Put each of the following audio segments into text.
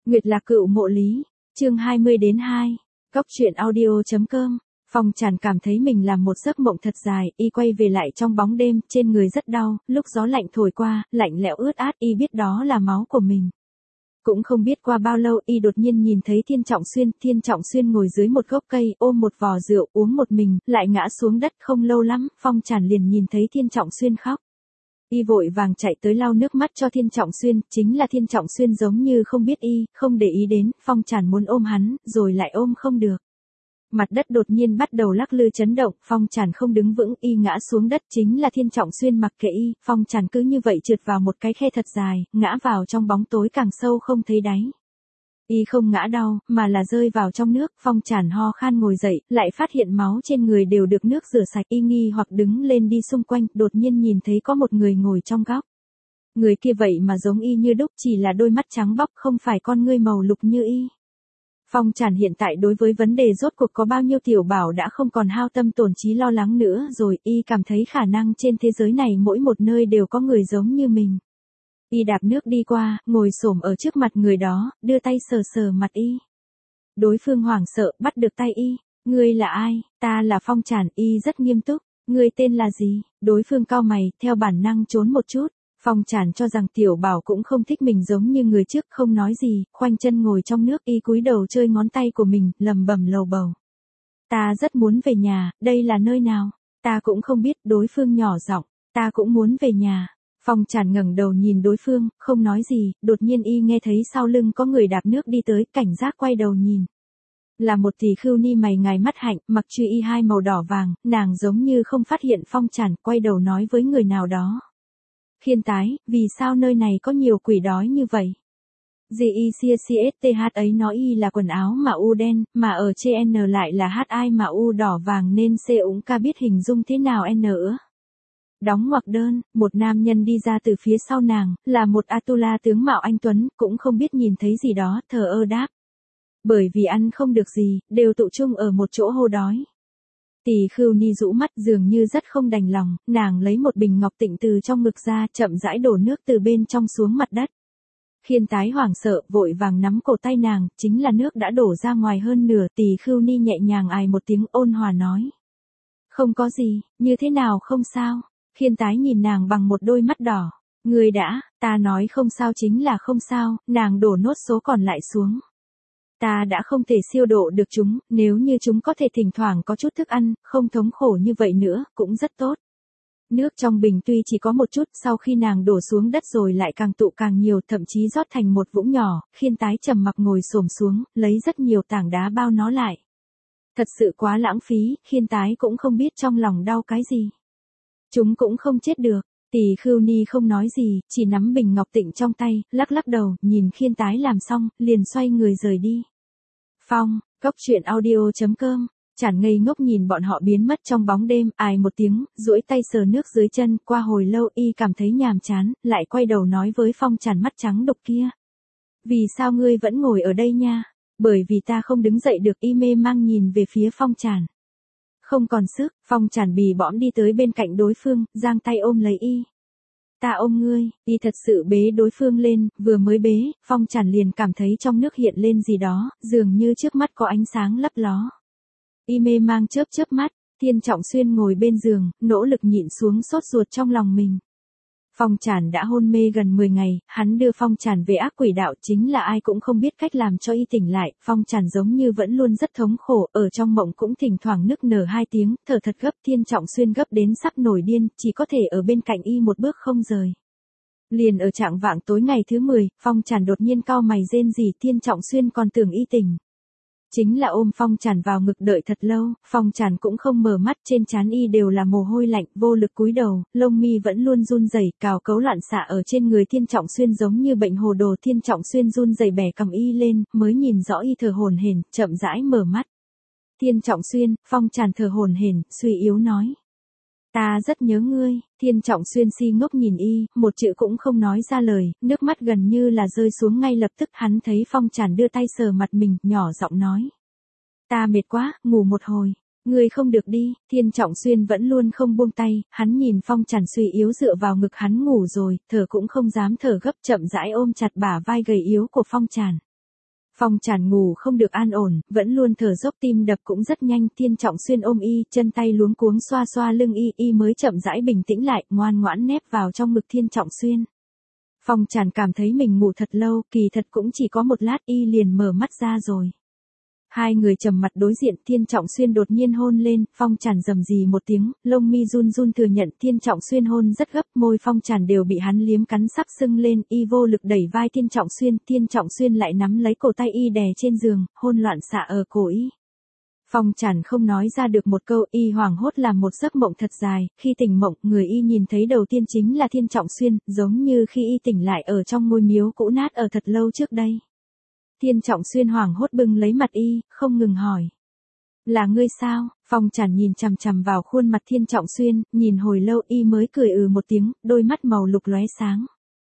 Nguyệt Lạc Cựu Mộ Lý, chương 20-2, Cóc truyện audio.com. Phong Tràn cảm thấy mình làm một giấc mộng thật dài, y quay về lại trong bóng đêm, trên người rất đau, lúc gió lạnh thổi qua, lạnh lẽo ướt át, y biết đó là máu của mình. Cũng không biết qua bao lâu, y đột nhiên nhìn thấy Thiên Trọng Xuyên ngồi dưới một gốc cây, ôm một vò rượu, uống một mình, lại ngã xuống đất. Không lâu lắm, Phong Tràn liền nhìn thấy Thiên Trọng Xuyên khóc. Y vội vàng chạy tới lau nước mắt cho Thiên Trọng Xuyên, chính là Thiên Trọng Xuyên giống như không biết y, không để ý đến. Phong Tràn muốn ôm hắn, rồi lại ôm không được. Mặt đất đột nhiên bắt đầu lắc lư chấn động, Phong Tràn không đứng vững, y ngã xuống đất. Chính là Thiên Trọng Xuyên mặc kệ y, Phong Tràn cứ như vậy trượt vào một cái khe thật dài, ngã vào trong bóng tối càng sâu không thấy đáy. Y không ngã đau, mà là rơi vào trong nước. Phong Tràn ho khan ngồi dậy, lại phát hiện máu trên người đều được nước rửa sạch. Y nghi hoặc đứng lên đi xung quanh, đột nhiên nhìn thấy có một người ngồi trong góc. Người kia vậy mà giống y như đúc, chỉ là đôi mắt trắng bóc, không phải con ngươi màu lục như y. Phong Tràn hiện tại đối với vấn đề rốt cuộc có bao nhiêu tiểu bảo đã không còn hao tâm tổn trí lo lắng nữa rồi. Y cảm thấy khả năng trên thế giới này mỗi một nơi đều có người giống như mình. Y đạp nước đi qua, ngồi xổm ở trước mặt người đó, đưa tay sờ sờ mặt y. Đối phương hoảng sợ, bắt được tay y. Ngươi là ai? Ta là Phong Tràn. Y rất nghiêm túc. Ngươi tên là gì? Đối phương cau mày, theo bản năng trốn một chút. Phong Tràn cho rằng tiểu bảo cũng không thích mình giống như người trước, không nói gì, khoanh chân ngồi trong nước. Y cúi đầu chơi ngón tay của mình, lẩm bẩm lầu bầu. Ta rất muốn về nhà, đây là nơi nào? Ta cũng không biết. Đối phương nhỏ giọng. Ta cũng muốn về nhà. Phong Tràn ngẩng đầu nhìn đối phương, không nói gì. Đột nhiên y nghe thấy sau lưng có người đạp nước đi tới, cảnh giác quay đầu nhìn. Là một tỷ khưu ni mày ngài mắt hạnh, mặc truy y hai màu đỏ vàng. Nàng giống như không phát hiện Phong Tràn, quay đầu nói với người nào đó. Khiên tái, vì sao nơi này có nhiều quỷ đói như vậy? GICCSTH ấy nói y là quần áo mà u đen, mà ở trên N lại là HI mà u đỏ vàng, nên C ủng ca biết hình dung thế nào N nữa. Đóng ngoặc đơn, một nam nhân đi ra từ phía sau nàng, là một Atula tướng mạo anh tuấn, cũng không biết nhìn thấy gì đó, thờ ơ đáp. Bởi vì ăn không được gì, đều tụ chung ở một chỗ hô đói. Tỷ khưu ni rũ mắt, dường như rất không đành lòng, nàng lấy một bình ngọc tịnh từ trong ngực ra, chậm rãi đổ nước từ bên trong xuống mặt đất. Khiên tái hoảng sợ, vội vàng nắm cổ tay nàng, chính là nước đã đổ ra ngoài hơn nửa. Tỷ khưu ni nhẹ nhàng ài một tiếng, ôn hòa nói. Không có gì, như thế nào không sao? Khiên tái nhìn nàng bằng một đôi mắt đỏ. Người đã, ta nói không sao chính là không sao. Nàng đổ nốt số còn lại xuống. Ta đã không thể siêu độ được chúng, nếu như chúng có thể thỉnh thoảng có chút thức ăn, không thống khổ như vậy nữa, cũng rất tốt. Nước trong bình tuy chỉ có một chút, sau khi nàng đổ xuống đất rồi lại càng tụ càng nhiều, thậm chí rót thành một vũng nhỏ. Khiên tái trầm mặc ngồi xổm xuống, lấy rất nhiều tảng đá bao nó lại. Thật sự quá lãng phí, khiên tái cũng không biết trong lòng đau cái gì. Chúng cũng không chết được. Tỷ khưu ni không nói gì, chỉ nắm bình ngọc tịnh trong tay, lắc lắc đầu, nhìn khiên tái làm xong, liền xoay người rời đi. Phong, Cóc truyện audio.com. Tràn ngây ngốc nhìn bọn họ biến mất trong bóng đêm, ài một tiếng, duỗi tay sờ nước dưới chân. Qua hồi lâu y cảm thấy nhàm chán, lại quay đầu nói với Phong Tràn mắt trắng đục kia. Vì sao ngươi vẫn ngồi ở đây nha? Bởi vì ta không đứng dậy được. Y mê mang nhìn về phía Phong Tràn. Không còn sức, Phong Tràn bì bõm đi tới bên cạnh đối phương, giang tay ôm lấy y. Ta ôm ngươi. Y thật sự bế đối phương lên, vừa mới bế, Phong Tràn liền cảm thấy trong nước hiện lên gì đó, dường như trước mắt có ánh sáng lấp ló. Y mê mang chớp mắt. Thiên Trọng Xuyên ngồi bên giường, nỗ lực nhịn xuống sốt ruột trong lòng mình. Phong Tràn đã hôn mê gần 10 ngày, hắn đưa Phong Tràn về ác quỷ đạo, chính là ai cũng không biết cách làm cho y tỉnh lại. Phong Tràn giống như vẫn luôn rất thống khổ, ở trong mộng cũng thỉnh thoảng nức nở 2 tiếng, thở thật gấp. Thiên Trọng Xuyên gấp đến sắp nổi điên, chỉ có thể ở bên cạnh y một bước không rời. Liền ở trạng vạng tối ngày thứ 10, Phong Tràn đột nhiên cau mày rên rỉ. Thiên Trọng Xuyên còn tưởng y tỉnh. Chính là ôm Phong Tràn vào ngực đợi thật lâu, Phong Tràn cũng không mở mắt, trên trán y đều là mồ hôi lạnh, vô lực cúi đầu, lông mi vẫn luôn run rẩy, cào cấu loạn xạ ở trên người Thiên Trọng Xuyên giống như bệnh hồ đồ. Thiên Trọng Xuyên run rẩy bẻ cằm y lên, mới nhìn rõ y thở hổn hển, chậm rãi mở mắt. Thiên Trọng Xuyên, Phong Tràn thở hổn hển, suy yếu nói. Ta rất nhớ ngươi. Thiên Trọng Xuyên si ngốc nhìn y, một chữ cũng không nói ra lời, nước mắt gần như là rơi xuống ngay lập tức. Hắn thấy Phong Tràn đưa tay sờ mặt mình, nhỏ giọng nói. Ta mệt quá, ngủ một hồi. Ngươi không được đi. Thiên Trọng Xuyên vẫn luôn không buông tay, hắn nhìn Phong Tràn suy yếu dựa vào ngực hắn ngủ rồi, thở cũng không dám thở gấp, chậm rãi ôm chặt bả vai gầy yếu của Phong Tràn. Phong Tràn ngủ không được an ổn, vẫn luôn thở dốc, tim đập cũng rất nhanh. Thiên Trọng Xuyên ôm y, chân tay luống cuống xoa xoa lưng y mới chậm rãi bình tĩnh lại, ngoan ngoãn nép vào trong ngực Thiên Trọng Xuyên. Phong Tràn cảm thấy mình ngủ thật lâu, kỳ thật cũng chỉ có một lát y liền mở mắt ra rồi. Hai người trầm mặt đối diện, Thiên Trọng Xuyên đột nhiên hôn lên, Phong Tràn rầm rì một tiếng, lông mi run run thừa nhận Thiên Trọng Xuyên hôn rất gấp, môi Phong Tràn đều bị hắn liếm cắn sắc sưng lên, y vô lực đẩy vai Thiên Trọng Xuyên lại nắm lấy cổ tay y đè trên giường, hôn loạn xạ ở cổ y. Phong Tràn không nói ra được một câu, y hoảng hốt làm một giấc mộng thật dài, khi tỉnh mộng, người y nhìn thấy đầu tiên chính là Thiên Trọng Xuyên, giống như khi y tỉnh lại ở trong ngôi miếu cũ nát ở thật lâu trước đây. Thiên Trọng Xuyên hoảng hốt bưng lấy mặt y, không ngừng hỏi. Là ngươi sao? Phong Tràn nhìn chằm chằm vào khuôn mặt Thiên Trọng Xuyên, nhìn hồi lâu y mới cười một tiếng, đôi mắt màu lục lóe sáng.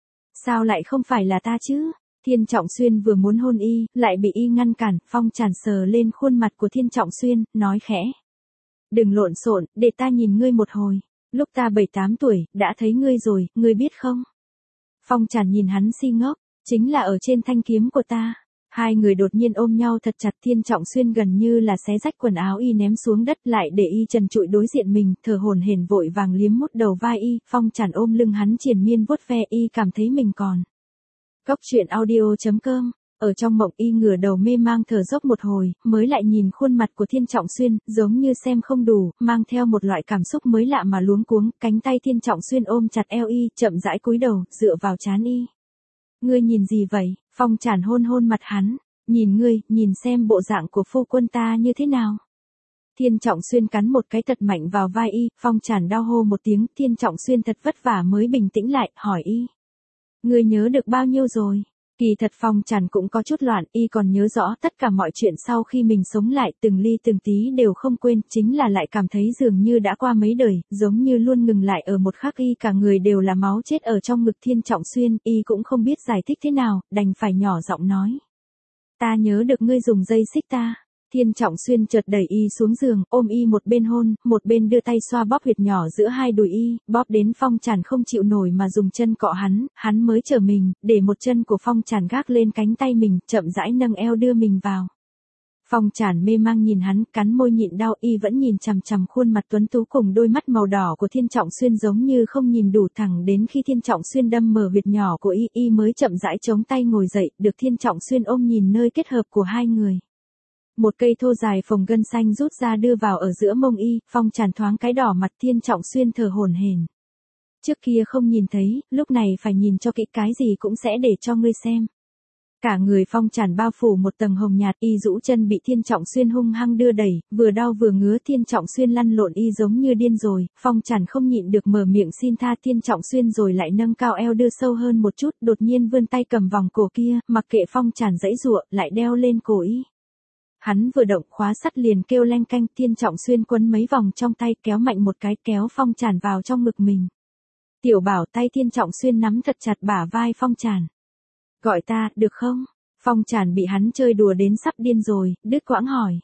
Sao lại không phải là ta chứ? Thiên Trọng Xuyên vừa muốn hôn y, lại bị y ngăn cản, Phong Tràn sờ lên khuôn mặt của Thiên Trọng Xuyên, nói khẽ. Đừng lộn xộn, để ta nhìn ngươi một hồi. Lúc ta 7-8 tuổi, đã thấy ngươi rồi, ngươi biết không? Phong Tràn nhìn hắn si ngốc, chính là ở trên thanh kiếm của ta. Hai người đột nhiên ôm nhau thật chặt, Thiên Trọng Xuyên gần như là xé rách quần áo y ném xuống đất lại để y trần trụi đối diện mình, thở hổn hển vội vàng liếm mút đầu vai y, Phong Tràn ôm lưng hắn triền miên vuốt ve y cảm thấy mình còn. Cốc truyện audio.com, ở trong mộng y ngửa đầu mê mang thở dốc một hồi, mới lại nhìn khuôn mặt của Thiên Trọng Xuyên, giống như xem không đủ, mang theo một loại cảm xúc mới lạ mà luống cuống, cánh tay Thiên Trọng Xuyên ôm chặt eo y, chậm rãi cúi đầu, dựa vào trán y. Ngươi nhìn gì vậy? Phong Tràn hôn mặt hắn, nhìn ngươi, nhìn xem bộ dạng của phu quân ta như thế nào. Thiên Trọng Xuyên cắn một cái thật mạnh vào vai y, Phong Tràn đau hô một tiếng, Thiên Trọng Xuyên thật vất vả mới bình tĩnh lại, hỏi y. Ngươi nhớ được bao nhiêu rồi? Kỳ thật Phong Tràn cũng có chút loạn, y còn nhớ rõ tất cả mọi chuyện sau khi mình sống lại, từng ly từng tí đều không quên, chính là lại cảm thấy dường như đã qua mấy đời, giống như luôn ngừng lại ở một khắc y cả người đều là máu chết ở trong ngực Thiên Trọng Xuyên, y cũng không biết giải thích thế nào, đành phải nhỏ giọng nói. Ta nhớ được ngươi dùng dây xích ta. Thiên Trọng Xuyên chợt đẩy y xuống giường, ôm y một bên hôn, một bên đưa tay xoa bóp huyệt nhỏ giữa hai đùi y, bóp đến Phong Tràn không chịu nổi mà dùng chân cọ hắn mới trở mình, để một chân của Phong Tràn gác lên cánh tay mình, chậm rãi nâng eo đưa mình vào. Phong Tràn mê mang nhìn hắn, cắn môi nhịn đau, y vẫn nhìn chằm chằm khuôn mặt tuấn tú cùng đôi mắt màu đỏ của Thiên Trọng Xuyên giống như không nhìn đủ, thẳng đến khi Thiên Trọng Xuyên đâm mở huyệt nhỏ của y mới chậm rãi chống tay ngồi dậy, được Thiên Trọng Xuyên ôm nhìn nơi kết hợp của hai người. Một cây thô dài phồng gân xanh rút ra đưa vào ở giữa mông y, Phong Tràn thoáng cái đỏ mặt, Thiên Trọng Xuyên thở hổn hển. Trước kia không nhìn thấy, lúc này phải nhìn cho kỹ, cái gì cũng sẽ để cho ngươi xem. Cả người Phong Tràn bao phủ một tầng hồng nhạt, y rũ chân bị Thiên Trọng Xuyên hung hăng đưa đẩy, vừa đau vừa ngứa, Thiên Trọng Xuyên lăn lộn y giống như điên rồi, Phong Tràn không nhịn được mở miệng xin tha Thiên Trọng Xuyên rồi lại nâng cao eo đưa sâu hơn một chút, đột nhiên vươn tay cầm vòng cổ kia, mặc kệ Phong Tràn giãy giụa, lại đeo lên cổ y. Hắn vừa động khóa sắt liền kêu leng canh, Thiên Trọng Xuyên quấn mấy vòng trong tay, kéo mạnh một cái, kéo Phong Tràn vào trong ngực mình. Tiểu Bảo, tay Thiên Trọng Xuyên nắm thật chặt bả vai Phong Tràn. Gọi ta, được không? Phong Tràn bị hắn chơi đùa đến sắp điên rồi, đứt quãng hỏi.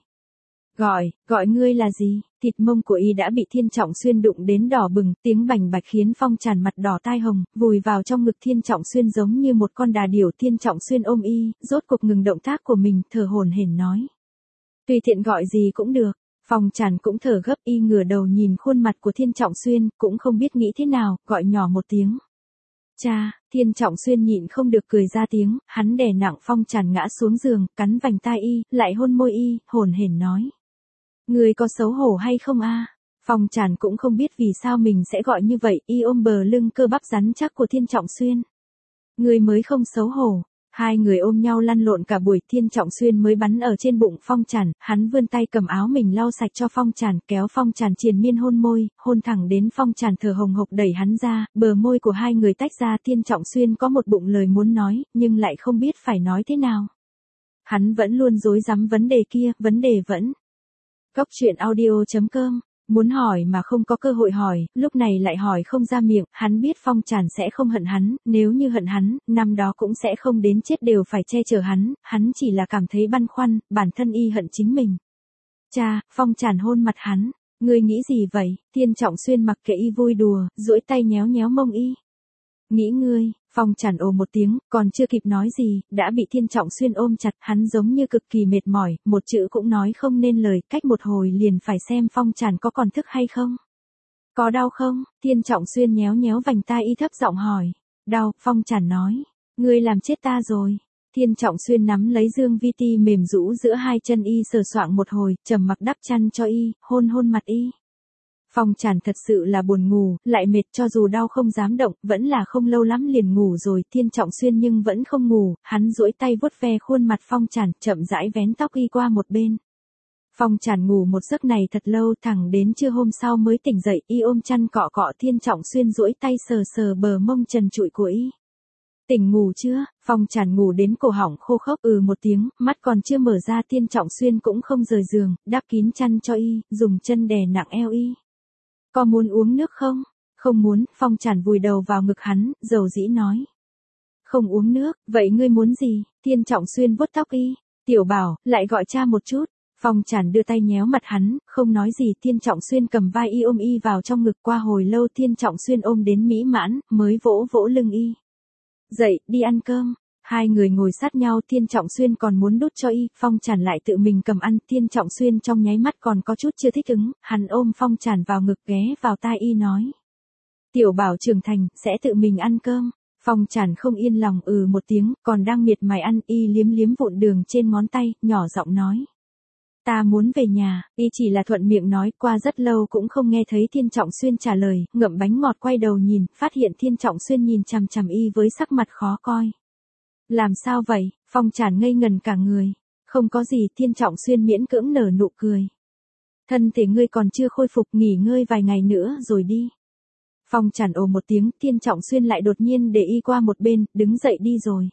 Gọi ngươi là gì? Thịt mông của y đã bị Thiên Trọng Xuyên đụng đến đỏ bừng, tiếng bành bạch khiến Phong Tràn mặt đỏ tai hồng, vùi vào trong ngực Thiên Trọng Xuyên giống như một con đà điểu. Thiên Trọng Xuyên ôm y, rốt cục ngừng động tác của mình, thở hổn hển nói. Tùy tiện gọi gì cũng được. Phong Tràn cũng thở gấp, y ngửa đầu nhìn khuôn mặt của Thiên Trọng Xuyên, cũng không biết nghĩ thế nào, gọi nhỏ một tiếng. Cha, Thiên Trọng Xuyên nhịn không được cười ra tiếng, hắn đè nặng Phong Tràn ngã xuống giường, cắn vành tai y, lại hôn môi y, hổn hển nói. Người có xấu hổ hay không a? Phong Tràn cũng không biết vì sao mình sẽ gọi như vậy, y ôm bờ lưng cơ bắp rắn chắc của Thiên Trọng Xuyên. Người mới không xấu hổ. Hai người ôm nhau lăn lộn cả buổi, Thiên Trọng Xuyên mới bắn ở trên bụng Phong Tràn, hắn vươn tay cầm áo mình lau sạch cho Phong Tràn, kéo Phong Tràn triền miên hôn môi, hôn thẳng đến Phong Tràn thở hồng hộc đẩy hắn ra, bờ môi của hai người tách ra. Thiên Trọng Xuyên có một bụng lời muốn nói, nhưng lại không biết phải nói thế nào. Hắn vẫn luôn rối rắm vấn đề kia, vấn đề vẫn. Cốc truyện audio.com, muốn hỏi mà không có cơ hội hỏi, lúc này lại hỏi không ra miệng, hắn biết Phong Tràn sẽ không hận hắn, nếu như hận hắn, năm đó cũng sẽ không đến chết đều phải che chở hắn chỉ là cảm thấy băn khoăn, bản thân y hận chính mình. Cha, Phong Tràn hôn mặt hắn, ngươi nghĩ gì vậy? Thiên Trọng Xuyên mặc kệ y vui đùa, duỗi tay nhéo nhéo mông y. Nghĩ ngươi, Phong Tràn ồ một tiếng, còn chưa kịp nói gì, đã bị Thiên Trọng Xuyên ôm chặt, hắn giống như cực kỳ mệt mỏi, một chữ cũng nói không nên lời, cách một hồi liền phải xem Phong Tràn có còn thức hay không. Có đau không? Thiên Trọng Xuyên nhéo nhéo vành tai y thấp giọng hỏi. Đau, Phong Tràn nói. Ngươi làm chết ta rồi. Thiên Trọng Xuyên nắm lấy Dương Vi Ti mềm rũ giữa hai chân y sờ soạng một hồi, trầm mặc đắp chăn cho y, hôn hôn mặt y. Phong Tràn thật sự là buồn ngủ, lại mệt, cho dù đau không dám động, vẫn là không lâu lắm liền ngủ rồi. Thiên Trọng Xuyên nhưng vẫn không ngủ, hắn duỗi tay vuốt ve khuôn mặt Phong Tràn, chậm rãi vén tóc y qua một bên. Phong Tràn ngủ một giấc này thật lâu, thẳng đến trưa hôm sau mới tỉnh dậy, y ôm chăn cọ cọ. Thiên Trọng Xuyên duỗi tay sờ sờ bờ mông trần trụi của y. Tỉnh ngủ chưa? Phong Tràn ngủ đến cổ họng khô khốc một tiếng, mắt còn chưa mở ra. Thiên Trọng Xuyên cũng không rời giường, đắp kín chăn cho y, dùng chân đè nặng eo y. Có muốn uống nước không? Không muốn. Phong Tràn vùi đầu vào ngực hắn, dầu dĩ nói. Không uống nước, vậy ngươi muốn gì? Thiên Trọng Xuyên vuốt tóc y. Tiểu Bảo, lại gọi cha một chút. Phong Tràn đưa tay nhéo mặt hắn, không nói gì. Thiên Trọng Xuyên cầm vai y ôm y vào trong ngực. Qua hồi lâu Thiên Trọng Xuyên ôm đến mỹ mãn, mới vỗ vỗ lưng y. Dậy, đi ăn cơm. Hai người ngồi sát nhau. Thiên Trọng Xuyên còn muốn đút cho y, Phong Tràn lại tự mình cầm ăn. Thiên Trọng Xuyên trong nháy mắt còn có chút chưa thích ứng, hắn ôm Phong Tràn vào ngực, ghé vào tai y nói. Tiểu Bảo trưởng thành, sẽ tự mình ăn cơm. Phong Tràn không yên lòng một tiếng, còn đang miệt mài ăn, y liếm liếm vụn đường trên ngón tay, nhỏ giọng nói. Ta muốn về nhà. Y chỉ là thuận miệng nói, qua rất lâu cũng không nghe thấy Thiên Trọng Xuyên trả lời, ngậm bánh ngọt quay đầu nhìn, phát hiện Thiên Trọng Xuyên nhìn chằm chằm y với sắc mặt khó coi. Làm sao vậy? Phong Tràn ngây ngần cả người. Không có gì. Thiên Trọng Xuyên miễn cưỡng nở nụ cười. Thân thể ngươi còn chưa khôi phục, nghỉ ngơi vài ngày nữa rồi đi. Phong Tràn ồ một tiếng, Thiên Trọng Xuyên lại đột nhiên để y qua một bên, đứng dậy đi rồi.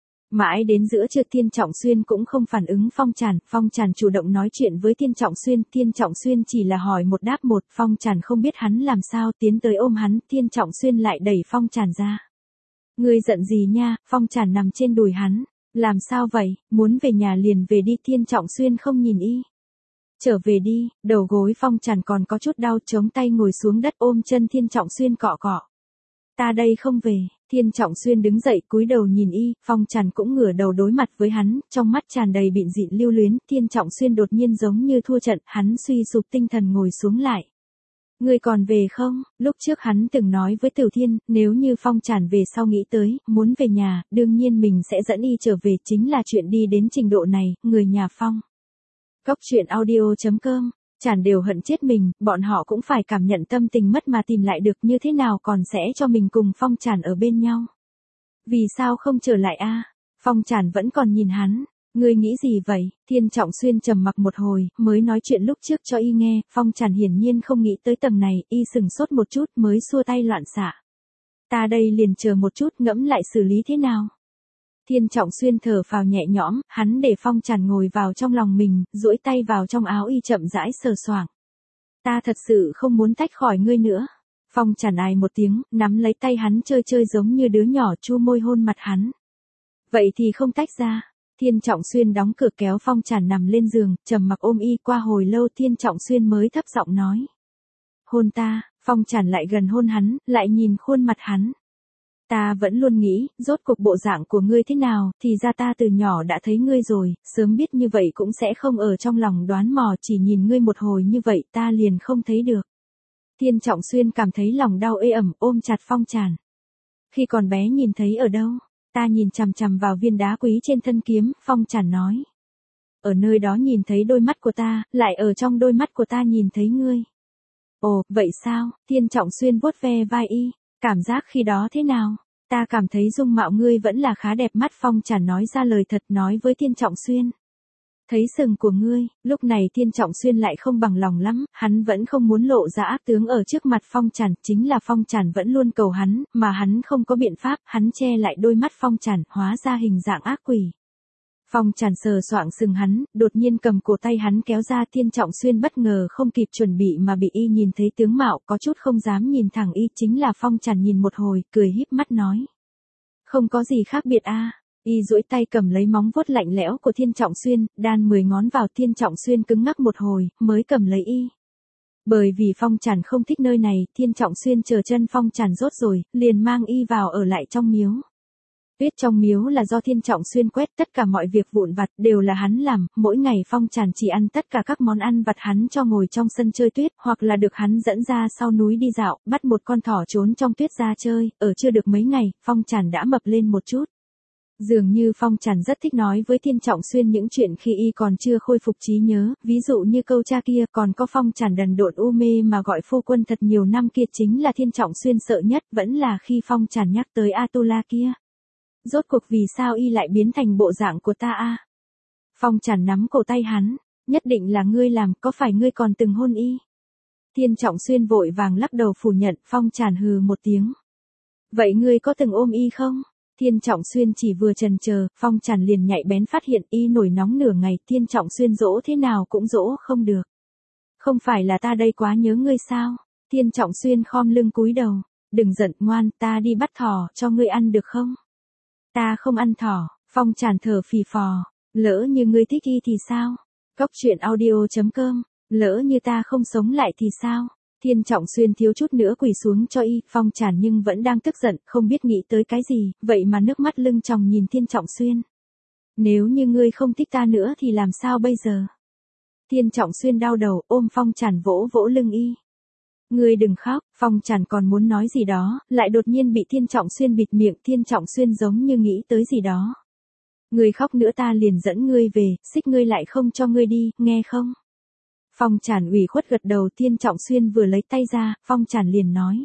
Mãi đến giữa trưa Thiên Trọng Xuyên cũng không phản ứng Phong Tràn chủ động nói chuyện với Thiên Trọng Xuyên chỉ là hỏi một đáp một, Phong Tràn không biết hắn làm sao, tiến tới ôm hắn, Thiên Trọng Xuyên lại đẩy Phong Tràn ra. Ngươi giận gì nha? Phong Tràn nằm trên đùi hắn. Làm sao vậy? Muốn về nhà liền về đi. Thiên Trọng Xuyên không nhìn y. Trở về đi. Đầu gối Phong Tràn còn có chút đau, chống tay ngồi xuống đất ôm chân Thiên Trọng Xuyên cọ cọ. Ta đây không về. Thiên Trọng Xuyên đứng dậy cúi đầu nhìn y, Phong Tràn cũng ngửa đầu đối mặt với hắn, trong mắt tràn đầy bịn dịn lưu luyến. Thiên Trọng Xuyên đột nhiên giống như thua trận, hắn suy sụp tinh thần ngồi xuống lại. Ngươi còn về không? Lúc trước hắn từng nói với Từ Thiên, nếu như Phong Tràn về sau nghĩ tới, muốn về nhà, đương nhiên mình sẽ dẫn y trở về, chính là chuyện đi đến trình độ này, người nhà Phong. Cốc truyện audio.com, Tràn đều hận chết mình, bọn họ cũng phải cảm nhận tâm tình mất mà tìm lại được, như thế nào còn sẽ cho mình cùng Phong Tràn ở bên nhau. Vì sao không trở lại a? Phong Tràn vẫn còn nhìn hắn. Ngươi nghĩ gì vậy? Thiên Trọng Xuyên trầm mặc một hồi, mới nói chuyện lúc trước cho y nghe. Phong Tràn hiển nhiên không nghĩ tới tầng này, y sừng sốt một chút mới xua tay loạn xạ. Ta đây liền chờ một chút, ngẫm lại xử lý thế nào. Thiên Trọng Xuyên thở phào nhẹ nhõm, hắn để Phong Tràn ngồi vào trong lòng mình, duỗi tay vào trong áo y chậm rãi sờ soạng. Ta thật sự không muốn tách khỏi ngươi nữa. Phong Tràn ai một tiếng, nắm lấy tay hắn chơi chơi giống như đứa nhỏ, chu môi hôn mặt hắn. Vậy thì không tách ra. Thiên Trọng Xuyên đóng cửa kéo Phong Tràn nằm lên giường, trầm mặc ôm y. Qua hồi lâu Thiên Trọng Xuyên mới thấp giọng nói. Hôn ta. Phong Tràn lại gần hôn hắn, lại nhìn khuôn mặt hắn. Ta vẫn luôn nghĩ, rốt cuộc bộ dạng của ngươi thế nào, thì ra ta từ nhỏ đã thấy ngươi rồi, sớm biết như vậy cũng sẽ không ở trong lòng đoán mò, chỉ nhìn ngươi một hồi như vậy ta liền không thấy được. Thiên Trọng Xuyên cảm thấy lòng đau ê ẩm, ôm chặt Phong Tràn. Khi còn bé nhìn thấy ở đâu? Ta nhìn chằm chằm vào viên đá quý trên thân kiếm, Phong Tràn nói. Ở nơi đó nhìn thấy đôi mắt của ta, lại ở trong đôi mắt của ta nhìn thấy ngươi. Ồ, vậy sao? Thiên Trọng Xuyên vuốt ve vai y. Cảm giác khi đó thế nào? Ta cảm thấy dung mạo ngươi vẫn là khá đẹp mắt. Phong Tràn nói ra lời thật, nói với Thiên Trọng Xuyên. Thấy sừng của ngươi. Lúc này Thiên Trọng Xuyên lại không bằng lòng lắm, hắn vẫn không muốn lộ ra ác tướng ở trước mặt Phong Tràn, chính là Phong Tràn vẫn luôn cầu hắn, mà hắn không có biện pháp, hắn che lại đôi mắt Phong Tràn, hóa ra hình dạng ác quỷ. Phong Tràn sờ soạng sừng hắn, đột nhiên cầm cổ tay hắn kéo ra. Thiên Trọng Xuyên bất ngờ không kịp chuẩn bị mà bị y nhìn thấy tướng mạo, có chút không dám nhìn thẳng y, chính là Phong Tràn nhìn một hồi, cười híp mắt nói. Không có gì khác biệt a. Y duỗi tay cầm lấy móng vuốt lạnh lẽo của Thiên Trọng Xuyên, đan 10 ngón vào. Thiên Trọng Xuyên cứng ngắc một hồi, mới cầm lấy y. Bởi vì Phong Tràn không thích nơi này, Thiên Trọng Xuyên chờ chân Phong Tràn rốt rồi, liền mang y vào ở lại trong miếu. Tuyết trong miếu là do Thiên Trọng Xuyên quét, tất cả mọi việc vụn vặt đều là hắn làm, mỗi ngày Phong Tràn chỉ ăn tất cả các món ăn vặt hắn cho ngồi trong sân chơi tuyết, hoặc là được hắn dẫn ra sau núi đi dạo, bắt một con thỏ trốn trong tuyết ra chơi, ở chưa được mấy ngày, Phong Tràn đã mập lên một chút. Dường như Phong Tràn rất thích nói với Thiên Trọng Xuyên những chuyện khi y còn chưa khôi phục trí nhớ, ví dụ như câu cha kia, còn có Phong Tràn đần độn u mê mà gọi phu quân thật nhiều năm kia chính là Thiên Trọng Xuyên sợ nhất, vẫn là khi Phong Tràn nhắc tới Atula kia. Rốt cuộc vì sao y lại biến thành bộ dạng của ta a? Phong Tràn nắm cổ tay hắn, nhất định là ngươi làm, có phải ngươi còn từng hôn y? Thiên Trọng Xuyên vội vàng lắc đầu phủ nhận, Phong Tràn hừ một tiếng. Vậy ngươi có từng ôm y không? Thiên Trọng Xuyên chỉ vừa chần chờ, Phong Tràn liền nhạy bén phát hiện y nổi nóng nửa ngày, Thiên Trọng Xuyên dỗ thế nào cũng dỗ không được. Không phải là ta đây quá nhớ ngươi sao? Thiên Trọng Xuyên khom lưng cúi đầu, đừng giận ngoan, ta đi bắt thỏ cho ngươi ăn được không? Ta không ăn thỏ, Phong Tràn thở phì phò, lỡ như ngươi thích y thì sao? Cốc truyện audio.com, lỡ như ta không sống lại thì sao? Thiên Trọng Xuyên thiếu chút nữa quỳ xuống cho y, Phong Tràn nhưng vẫn đang tức giận, không biết nghĩ tới cái gì, vậy mà nước mắt lưng tròng nhìn Thiên Trọng Xuyên. Nếu như ngươi không thích ta nữa thì làm sao bây giờ? Thiên Trọng Xuyên đau đầu, ôm Phong Tràn vỗ vỗ lưng y. Ngươi đừng khóc, Phong Tràn còn muốn nói gì đó, lại đột nhiên bị Thiên Trọng Xuyên bịt miệng, Thiên Trọng Xuyên giống như nghĩ tới gì đó. Ngươi khóc nữa ta liền dẫn ngươi về, xích ngươi lại không cho ngươi đi, nghe không? Phong Tràn ủy khuất gật đầu, Thiên Trọng Xuyên vừa lấy tay ra, Phong Tràn liền nói.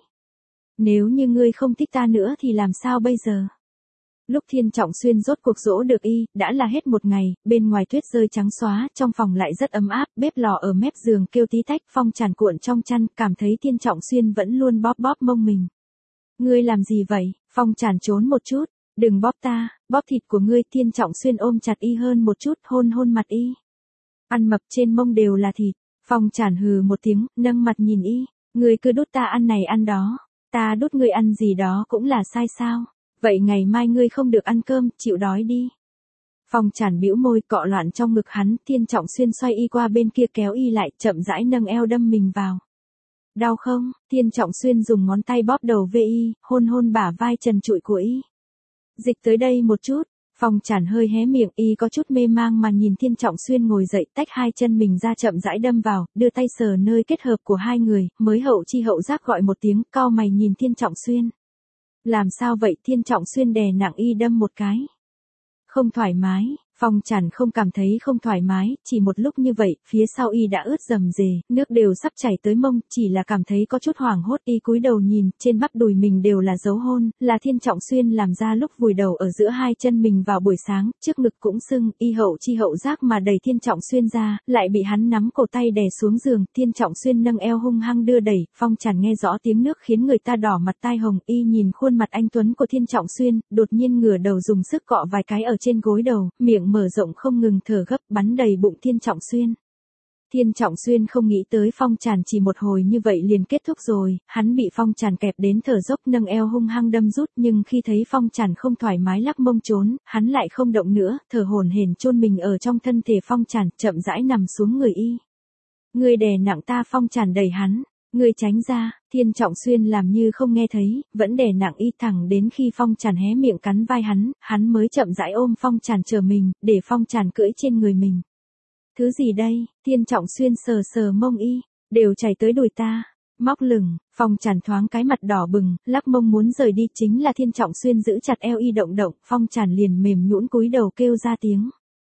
Nếu như ngươi không thích ta nữa thì làm sao bây giờ? Lúc Thiên Trọng Xuyên rốt cuộc dỗ được y, đã là hết một ngày, bên ngoài tuyết rơi trắng xóa, trong phòng lại rất ấm áp, bếp lò ở mép giường kêu tí tách, Phong Tràn cuộn trong chăn, cảm thấy Thiên Trọng Xuyên vẫn luôn bóp bóp mông mình. Ngươi làm gì vậy? Phong Tràn trốn một chút, đừng bóp ta, bóp thịt của ngươi. Thiên Trọng Xuyên ôm chặt y hơn một chút, hôn hôn mặt y. Ăn mập trên mông đều là thịt. Phong Tràn hừ một tiếng, nâng mặt nhìn y, ngươi cứ đút ta ăn này ăn đó, ta đút ngươi ăn gì đó cũng là sai sao? Vậy ngày mai ngươi không được ăn cơm, chịu đói đi. Phong Tràn bĩu môi cọ loạn trong ngực hắn, Thiên Trọng Xuyên xoay y qua bên kia kéo y lại, chậm rãi nâng eo đâm mình vào. Đau không? Thiên Trọng Xuyên dùng ngón tay bóp đầu về y, hôn hôn bả vai trần trụi của y. Dịch tới đây một chút. Phong Tràn hơi hé miệng, y có chút mê mang mà nhìn Thiên Trọng Xuyên ngồi dậy, tách hai chân mình ra chậm rãi đâm vào, đưa tay sờ nơi kết hợp của hai người, mới hậu chi hậu giác gọi một tiếng, cau mày nhìn Thiên Trọng Xuyên. Làm sao vậy? Thiên Trọng Xuyên đè nặng y đâm một cái. Không thoải mái. Phong Tràn không cảm thấy không thoải mái, chỉ một lúc như vậy, phía sau y đã ướt rầm rề, nước đều sắp chảy tới mông, chỉ là cảm thấy có chút hoảng hốt, y cúi đầu nhìn, trên bắp đùi mình đều là dấu hôn, là Thiên Trọng Xuyên làm ra lúc vùi đầu ở giữa hai chân mình vào buổi sáng, trước ngực cũng sưng, y hậu chi hậu giác mà đẩy Thiên Trọng Xuyên ra, lại bị hắn nắm cổ tay đè xuống giường, Thiên Trọng Xuyên nâng eo hung hăng đưa đẩy, Phong Tràn nghe rõ tiếng nước khiến người ta đỏ mặt tai hồng, y nhìn khuôn mặt anh tuấn của Thiên Trọng Xuyên, đột nhiên ngửa đầu dùng sức cọ vài cái ở trên gối đầu, miệng mở rộng không ngừng thở gấp, bắn đầy bụng Thiên Trọng Xuyên. Thiên Trọng Xuyên không nghĩ tới Phong Tràn chỉ một hồi như vậy liền kết thúc rồi, hắn bị Phong Tràn kẹp đến thở dốc, nâng eo hung hăng đâm rút, nhưng khi thấy Phong Tràn không thoải mái lắc mông trốn, hắn lại không động nữa, thở hổn hển chôn mình ở trong thân thể Phong Tràn, chậm rãi nằm xuống người y. Ngươi đè nặng ta. Phong Tràn đẩy hắn. Ngươi tránh ra. Thiên Trọng Xuyên làm như không nghe thấy, vẫn đè nặng y thẳng đến khi Phong Tràn hé miệng cắn vai hắn mới chậm rãi ôm Phong Tràn chờ mình, để Phong Tràn cưỡi trên người mình. Thứ gì đây? Thiên Trọng Xuyên sờ sờ mông y, đều chảy tới đùi ta. Móc lửng, Phong Tràn thoáng cái mặt đỏ bừng, lắc mông muốn rời đi, chính là Thiên Trọng Xuyên giữ chặt eo y động động, Phong Tràn liền mềm nhũn cúi đầu kêu ra tiếng.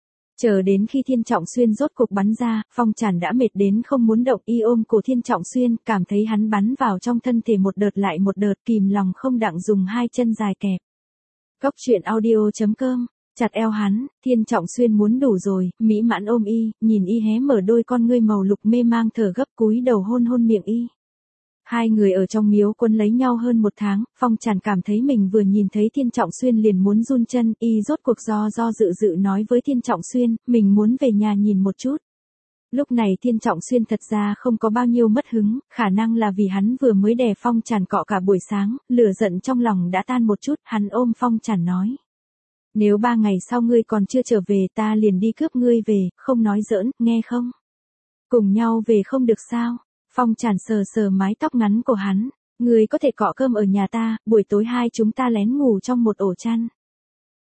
Chờ đến khi Thiên Trọng Xuyên rốt cục bắn ra, Phong Tràn đã mệt đến không muốn động, y ôm cổ Thiên Trọng Xuyên, cảm thấy hắn bắn vào trong thân thể một đợt lại một đợt, kìm lòng không đặng dùng hai chân dài kẹp. Cốc truyện audio.com, chặt eo hắn, Thiên Trọng Xuyên muốn đủ rồi, mỹ mãn ôm y, nhìn y hé mở đôi con ngươi màu lục mê mang thở gấp, cúi đầu hôn hôn miệng y. Hai người ở trong miếu quân lấy nhau hơn một tháng, Phong Tràn cảm thấy mình vừa nhìn thấy Thiên Trọng Xuyên liền muốn run chân, y rốt cuộc do dự nói với Thiên Trọng Xuyên, mình muốn về nhà nhìn một chút. Lúc này Thiên Trọng Xuyên thật ra không có bao nhiêu mất hứng, khả năng là vì hắn vừa mới đè Phong Tràn cọ cả buổi sáng, lửa giận trong lòng đã tan một chút, hắn ôm Phong Tràn nói. Nếu 3 ngày sau ngươi còn chưa trở về ta liền đi cướp ngươi về, không nói giỡn, nghe không? Cùng nhau về không được sao? Phong Tràn sờ sờ mái tóc ngắn của hắn, ngươi có thể cọ cơm ở nhà ta, buổi tối hai chúng ta lén ngủ trong một ổ chăn.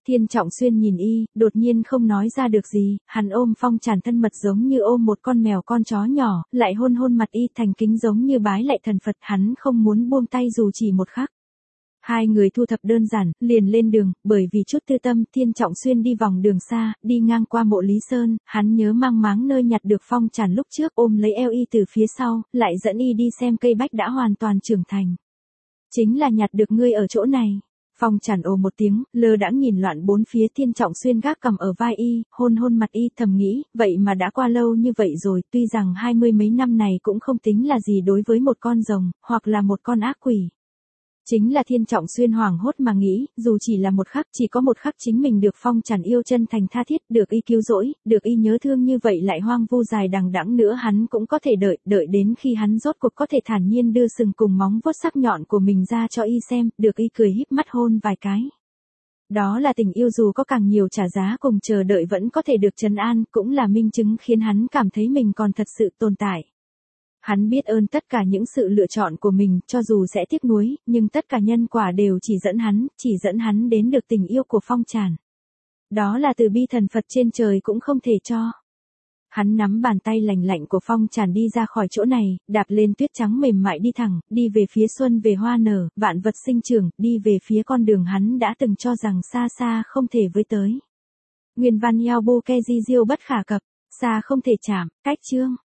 Thiên Trọng Xuyên nhìn y, đột nhiên không nói ra được gì, hắn ôm Phong Tràn thân mật giống như ôm một con mèo con chó nhỏ, lại hôn hôn mặt y thành kính giống như bái lại thần Phật, hắn không muốn buông tay dù chỉ một khắc. Hai người thu thập đơn giản, liền lên đường, bởi vì chút tư tâm, Thiên Trọng Xuyên đi vòng đường xa, đi ngang qua mộ Lý Sơn, hắn nhớ mang máng nơi nhặt được Phong Tràn lúc trước, ôm lấy eo y từ phía sau, lại dẫn y đi xem cây bách đã hoàn toàn trưởng thành. Chính là nhặt được ngươi ở chỗ này. Phong Tràn ồ một tiếng, lơ đãng nhìn loạn bốn phía. Thiên Trọng Xuyên gác cầm ở vai y, hôn hôn mặt y, thầm nghĩ, vậy mà đã qua lâu như vậy rồi, tuy rằng 20 mấy năm này cũng không tính là gì đối với một con rồng, hoặc là một con ác quỷ. Chính là Thiên Trọng Xuyên hoảng hốt mà nghĩ, dù chỉ là một khắc, chỉ có một khắc chính mình được Phong Tràn yêu chân thành tha thiết, được y cứu rỗi, được y nhớ thương như vậy lại hoang vu dài đằng đẵng nữa hắn cũng có thể đợi đến khi hắn rốt cuộc có thể thản nhiên đưa sừng cùng móng vuốt sắc nhọn của mình ra cho y xem, được y cười híp mắt hôn vài cái. Đó là tình yêu dù có càng nhiều trả giá cùng chờ đợi vẫn có thể được trấn an, cũng là minh chứng khiến hắn cảm thấy mình còn thật sự tồn tại. Hắn biết ơn tất cả những sự lựa chọn của mình, cho dù sẽ tiếc nuối, nhưng tất cả nhân quả đều chỉ dẫn hắn đến được tình yêu của Phong Tràn. Đó là từ bi thần Phật trên trời cũng không thể cho. Hắn nắm bàn tay lành lạnh của Phong Tràn đi ra khỏi chỗ này, đạp lên tuyết trắng mềm mại đi thẳng, đi về phía xuân về hoa nở, vạn vật sinh trưởng, đi về phía con đường hắn đã từng cho rằng xa xa không thể với tới. Nguyên văn Yao Bu Ke Di Diêu bất khả cập, xa không thể chạm, cách chương.